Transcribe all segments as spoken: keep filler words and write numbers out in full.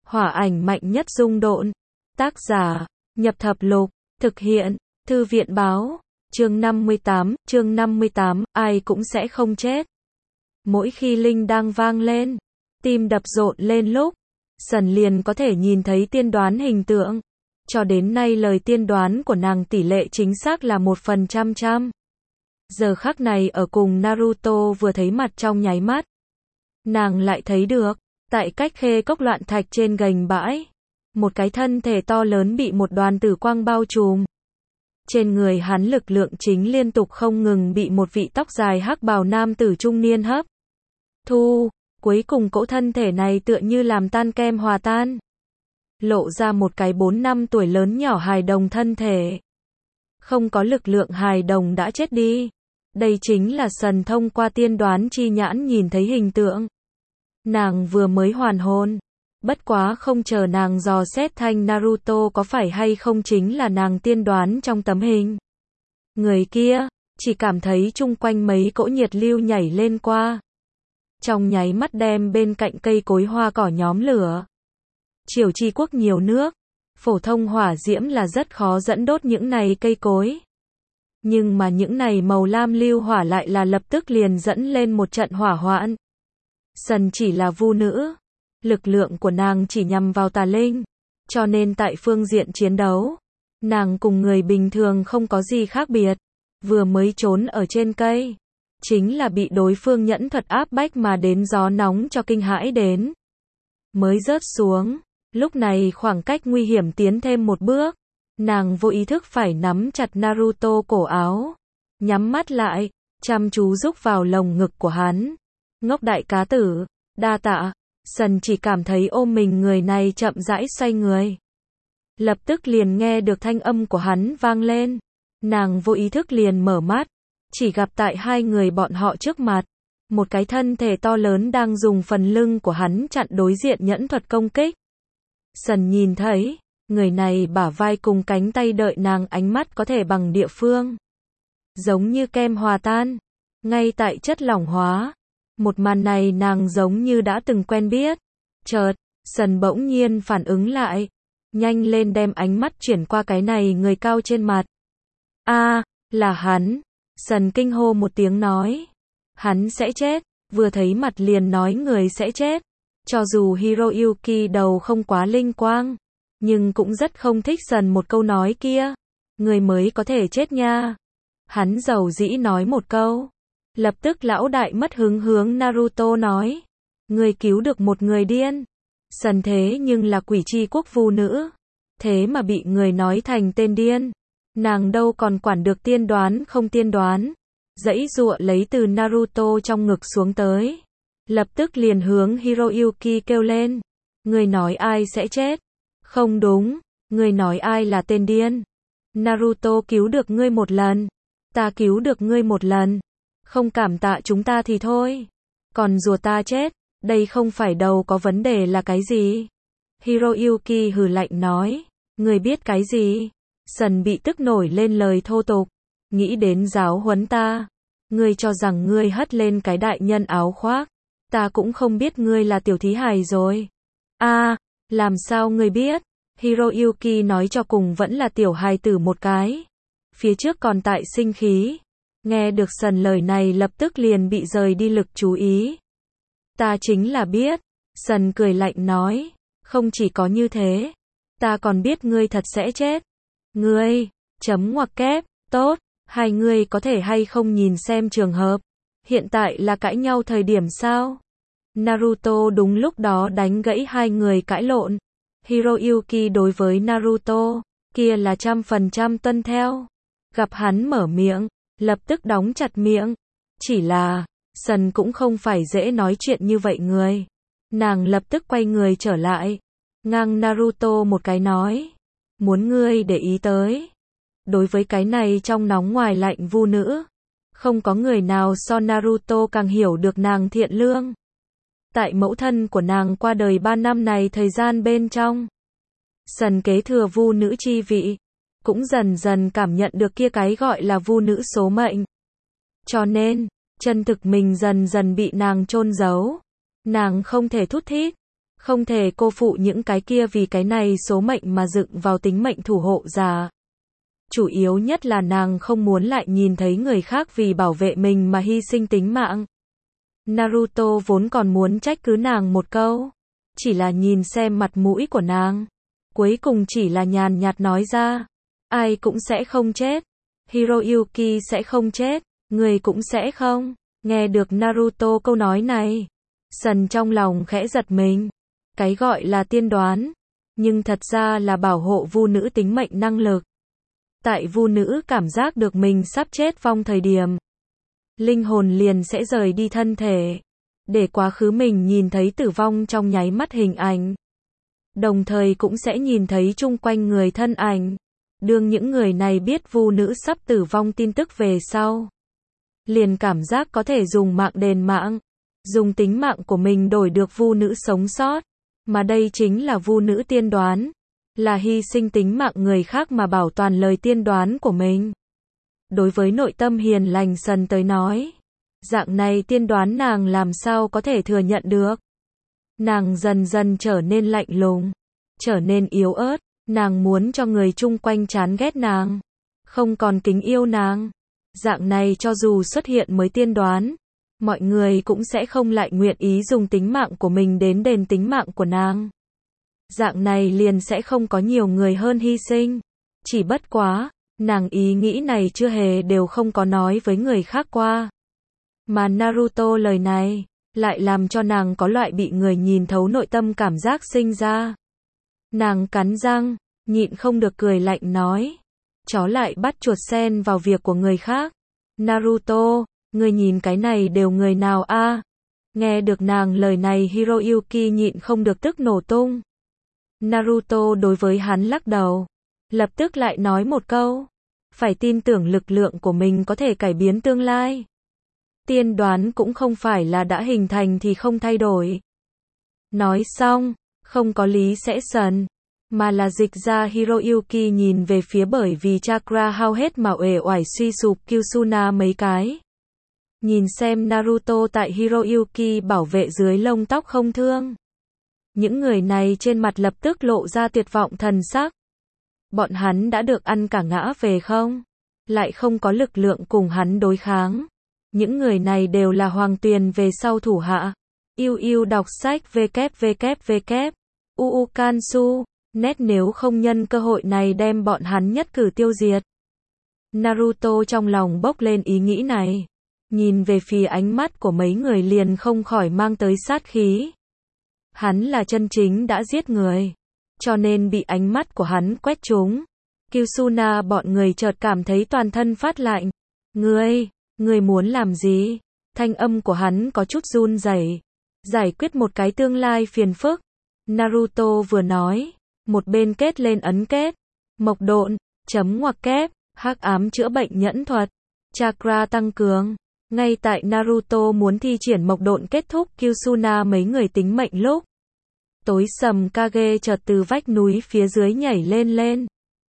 Hỏa ảnh mạnh nhất dung độn. Tác giả, Nhập Thập Lục, thực hiện, Thư viện báo, chương năm mươi tám, chương năm mươi tám, ai cũng sẽ không chết. Mỗi khi linh đang vang lên, tim đập rộn lên lúc, Sần liền có thể nhìn thấy tiên đoán hình tượng. Cho đến nay lời tiên đoán của nàng tỷ lệ chính xác là một phần trăm trăm. Giờ khắc này ở cùng Naruto vừa thấy mặt trong nháy mắt. Nàng lại thấy được, tại cách khê cốc loạn thạch trên gành bãi, một cái thân thể to lớn bị một đoàn tử quang bao trùm. Trên người hắn lực lượng chính liên tục không ngừng bị một vị tóc dài hắc bào nam tử trung niên hấp thu, cuối cùng cỗ thân thể này tựa như làm tan kem hòa tan. Lộ ra một cái bốn năm tuổi lớn nhỏ hài đồng thân thể. Không có lực lượng hài đồng đã chết đi. Đây chính là Sần thông qua tiên đoán chi nhãn nhìn thấy hình tượng. Nàng vừa mới hoàn hồn. Bất quá không chờ nàng dò xét thanh Naruto có phải hay không chính là nàng tiên đoán trong tấm hình. Người kia, chỉ cảm thấy chung quanh mấy cỗ nhiệt lưu nhảy lên qua. Trong nháy mắt đem bên cạnh cây cối hoa cỏ nhóm lửa. Triều Chi quốc nhiều nước, phổ thông hỏa diễm là rất khó dẫn đốt những này cây cối. Nhưng mà những này màu lam lưu hỏa lại là lập tức liền dẫn lên một trận hỏa hoạn. Sần chỉ là vu nữ, lực lượng của nàng chỉ nhằm vào tà linh, cho nên tại phương diện chiến đấu, nàng cùng người bình thường không có gì khác biệt. Vừa mới trốn ở trên cây, chính là bị đối phương nhẫn thuật áp bách mà đến gió nóng cho kinh hãi đến. Mới rớt xuống, lúc này khoảng cách nguy hiểm tiến thêm một bước, nàng vô ý thức phải nắm chặt Naruto cổ áo, nhắm mắt lại, chăm chú rúc vào lồng ngực của hắn. Ngốc đại cá tử, đa tạ. Sần chỉ cảm thấy ôm mình người này chậm rãi xoay người. Lập tức liền nghe được thanh âm của hắn vang lên. Nàng vô ý thức liền mở mắt, chỉ gặp tại hai người bọn họ trước mặt, một cái thân thể to lớn đang dùng phần lưng của hắn chặn đối diện nhẫn thuật công kích. Sần nhìn thấy, người này bả vai cùng cánh tay đợi nàng ánh mắt có thể bằng địa phương. Giống như kem hòa tan, ngay tại chất lỏng hóa. Một màn này nàng giống như đã từng quen biết. Chợt, Sần bỗng nhiên phản ứng lại. Nhanh lên đem ánh mắt chuyển qua cái này người cao trên mặt. A, à, là hắn. Sần kinh hô một tiếng nói. Hắn sẽ chết. Vừa thấy mặt liền nói người sẽ chết. Cho dù Hiroyuki đầu không quá linh quang, nhưng cũng rất không thích Sần một câu nói kia. Người mới có thể chết nha. Hắn dầu dĩ nói một câu. Lập tức lão đại mất hứng hướng Naruto nói. Người cứu được một người điên. Sần thế nhưng là quỷ chi quốc vu nữ. Thế mà bị người nói thành tên điên. Nàng đâu còn quản được tiên đoán không tiên đoán. Dãy dụa lấy từ Naruto trong ngực xuống tới. Lập tức liền hướng Hiroyuki kêu lên. Người nói ai sẽ chết? Không đúng. Người nói ai là tên điên? Naruto cứu được ngươi một lần. Ta cứu được ngươi một lần. Không cảm tạ chúng ta thì thôi. Còn rùa ta chết, đây không phải đầu có vấn đề là cái gì? Hiroyuki hừ lạnh nói. Người biết cái gì? Sần bị tức nổi lên lời thô tục. Nghĩ đến giáo huấn ta. Ngươi cho rằng ngươi hất lên cái đại nhân áo khoác. Ta cũng không biết ngươi là tiểu thí hài rồi. A, à, làm sao ngươi biết? Hiroyuki nói cho cùng vẫn là tiểu hài tử một cái. Phía trước còn tại sinh khí. Nghe được Sần lời này lập tức liền bị rời đi lực chú ý. Ta chính là biết. Sần cười lạnh nói. Không chỉ có như thế. Ta còn biết ngươi thật sẽ chết. Ngươi, chấm ngoặc kép, tốt. Hai ngươi có thể hay không nhìn xem trường hợp. Hiện tại là cãi nhau thời điểm sao? Naruto đúng lúc đó đánh gãy hai người cãi lộn. Hiroyuki đối với Naruto, kia là trăm phần trăm tuân theo. Gặp hắn mở miệng, lập tức đóng chặt miệng. Chỉ là, Sần cũng không phải dễ nói chuyện như vậy người. Nàng lập tức quay người trở lại. Ngang Naruto một cái nói. Muốn ngươi để ý tới. Đối với cái này trong nóng ngoài lạnh vu nữ. Không có người nào so Naruto càng hiểu được nàng thiện lương. Tại mẫu thân của nàng qua đời ba năm này thời gian bên trong. Sần kế thừa vu nữ chi vị. Cũng dần dần cảm nhận được kia cái gọi là vu nữ số mệnh. Cho nên, chân thực mình dần dần bị nàng chôn giấu. Nàng không thể thút thít. Không thể cô phụ những cái kia vì cái này số mệnh mà dựng vào tính mệnh thủ hộ giả. Chủ yếu nhất là nàng không muốn lại nhìn thấy người khác vì bảo vệ mình mà hy sinh tính mạng. Naruto vốn còn muốn trách cứ nàng một câu. Chỉ là nhìn xem mặt mũi của nàng. Cuối cùng chỉ là nhàn nhạt nói ra. Ai cũng sẽ không chết. Hiroyuki sẽ không chết. Người cũng sẽ không. Nghe được Naruto câu nói này. Sần trong lòng khẽ giật mình. Cái gọi là tiên đoán. Nhưng thật ra là bảo hộ vu nữ tính mệnh năng lực. Tại vu nữ cảm giác được mình sắp chết vong thời điểm. Linh hồn liền sẽ rời đi thân thể. Để quá khứ mình nhìn thấy tử vong trong nháy mắt hình ảnh. Đồng thời cũng sẽ nhìn thấy chung quanh người thân ảnh. Đương những người này biết vu nữ sắp tử vong tin tức về sau. Liền cảm giác có thể dùng mạng đền mạng. Dùng tính mạng của mình đổi được vu nữ sống sót. Mà đây chính là vu nữ tiên đoán. Là hy sinh tính mạng người khác mà bảo toàn lời tiên đoán của mình. Đối với nội tâm hiền lành Sần tới nói. Dạng này tiên đoán nàng làm sao có thể thừa nhận được. Nàng dần dần trở nên lạnh lùng. Trở nên yếu ớt. Nàng muốn cho người chung quanh chán ghét nàng. Không còn kính yêu nàng. Dạng này cho dù xuất hiện mới tiên đoán. Mọi người cũng sẽ không lại nguyện ý dùng tính mạng của mình đến đền tính mạng của nàng. Dạng này liền sẽ không có nhiều người hơn hy sinh. Chỉ bất quá, nàng ý nghĩ này chưa hề đều không có nói với người khác qua. Mà Naruto lời này, lại làm cho nàng có loại bị người nhìn thấu nội tâm cảm giác sinh ra. Nàng cắn răng, nhịn không được cười lạnh nói. Chó lại bắt chuột sen vào việc của người khác. Naruto, người nhìn cái này đều người nào a? À? Nghe được nàng lời này Hiroyuki nhịn không được tức nổ tung. Naruto đối với hắn lắc đầu. Lập tức lại nói một câu. Phải tin tưởng lực lượng của mình có thể cải biến tương lai. Tiên đoán cũng không phải là đã hình thành thì không thay đổi. Nói xong, không có lý sẽ sần. Mà là dịch ra Hiroyuki nhìn về phía bởi vì chakra hao hết mà uể oải suy sụp Kyusuna mấy cái. Nhìn xem Naruto tại Hiroyuki bảo vệ dưới lông tóc không thương. Những người này trên mặt lập tức lộ ra tuyệt vọng thần sắc. Bọn hắn đã được ăn cả ngã về không? Lại không có lực lượng cùng hắn đối kháng. Những người này đều là Hoàng Tuyền về sau thủ hạ. Yêu yêu đọc sách www. uu Kansu. Net nếu không nhân cơ hội này đem bọn hắn nhất cử tiêu diệt. Naruto trong lòng bốc lên ý nghĩ này. Nhìn về phía ánh mắt của mấy người liền không khỏi mang tới sát khí. Hắn là chân chính đã giết người. Cho nên bị ánh mắt của hắn quét trúng. Kyusuna bọn người chợt cảm thấy toàn thân phát lạnh. Ngươi, ngươi muốn làm gì? Thanh âm của hắn có chút run rẩy. Giải quyết một cái tương lai phiền phức. Naruto vừa nói. Một bên kết lên ấn kết. Mộc độn, chấm ngoặc kép, hắc ám chữa bệnh nhẫn thuật. Chakra tăng cường. Ngay tại Naruto muốn thi triển mộc độn kết thúc Kyusuna mấy người tính mệnh lúc. Tối sầm Kage chợt từ vách núi phía dưới nhảy lên lên.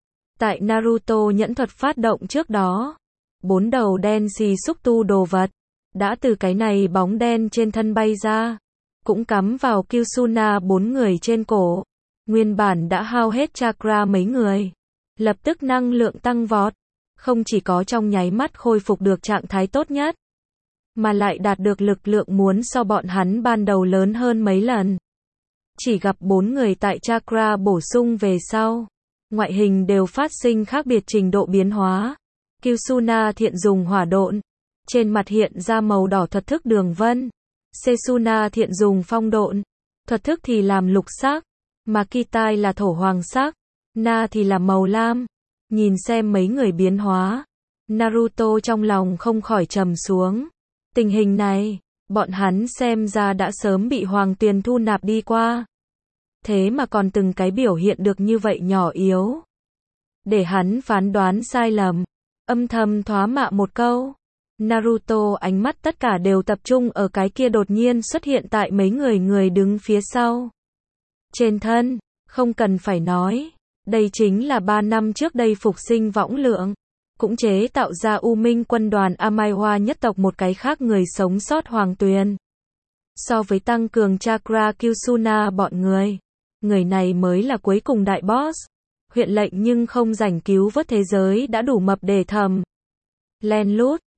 Tại Naruto nhẫn thuật phát động trước đó. Bốn đầu đen xì xúc tu đồ vật. Đã từ cái này bóng đen trên thân bay ra. Cũng cắm vào Kyusuna bốn người trên cổ. Nguyên bản đã hao hết chakra mấy người. Lập tức năng lượng tăng vọt. Không chỉ có trong nháy mắt khôi phục được trạng thái tốt nhất. Mà lại đạt được lực lượng muốn so bọn hắn ban đầu lớn hơn mấy lần. Chỉ gặp bốn người tại chakra bổ sung về sau. Ngoại hình đều phát sinh khác biệt trình độ biến hóa. Kyusuna thiện dùng hỏa độn. Trên mặt hiện ra màu đỏ thuật thức đường vân. Setsuna thiện dùng phong độn. Thuật thức thì làm lục sắc. Mà Kitai là thổ hoàng sắc. Na thì là màu lam. Nhìn xem mấy người biến hóa. Naruto trong lòng không khỏi trầm xuống. Tình hình này, bọn hắn xem ra đã sớm bị Hoàng Tuyền thu nạp đi qua. Thế mà còn từng cái biểu hiện được như vậy nhỏ yếu. Để hắn phán đoán sai lầm. Âm thầm thoá mạ một câu. Naruto ánh mắt tất cả đều tập trung ở cái kia đột nhiên xuất hiện tại mấy người người đứng phía sau. Trên thân, không cần phải nói. Đây chính là ba năm trước đây phục sinh võng lượng. Cũng chế tạo ra U Minh quân đoàn Amaiwa nhất tộc một cái khác người sống sót Hoàng Tuyền. So với tăng cường chakra Kusuna bọn người, người này mới là cuối cùng đại boss. Huyện lệnh nhưng không rảnh cứu vớt thế giới đã đủ mập để thầm. Len lút.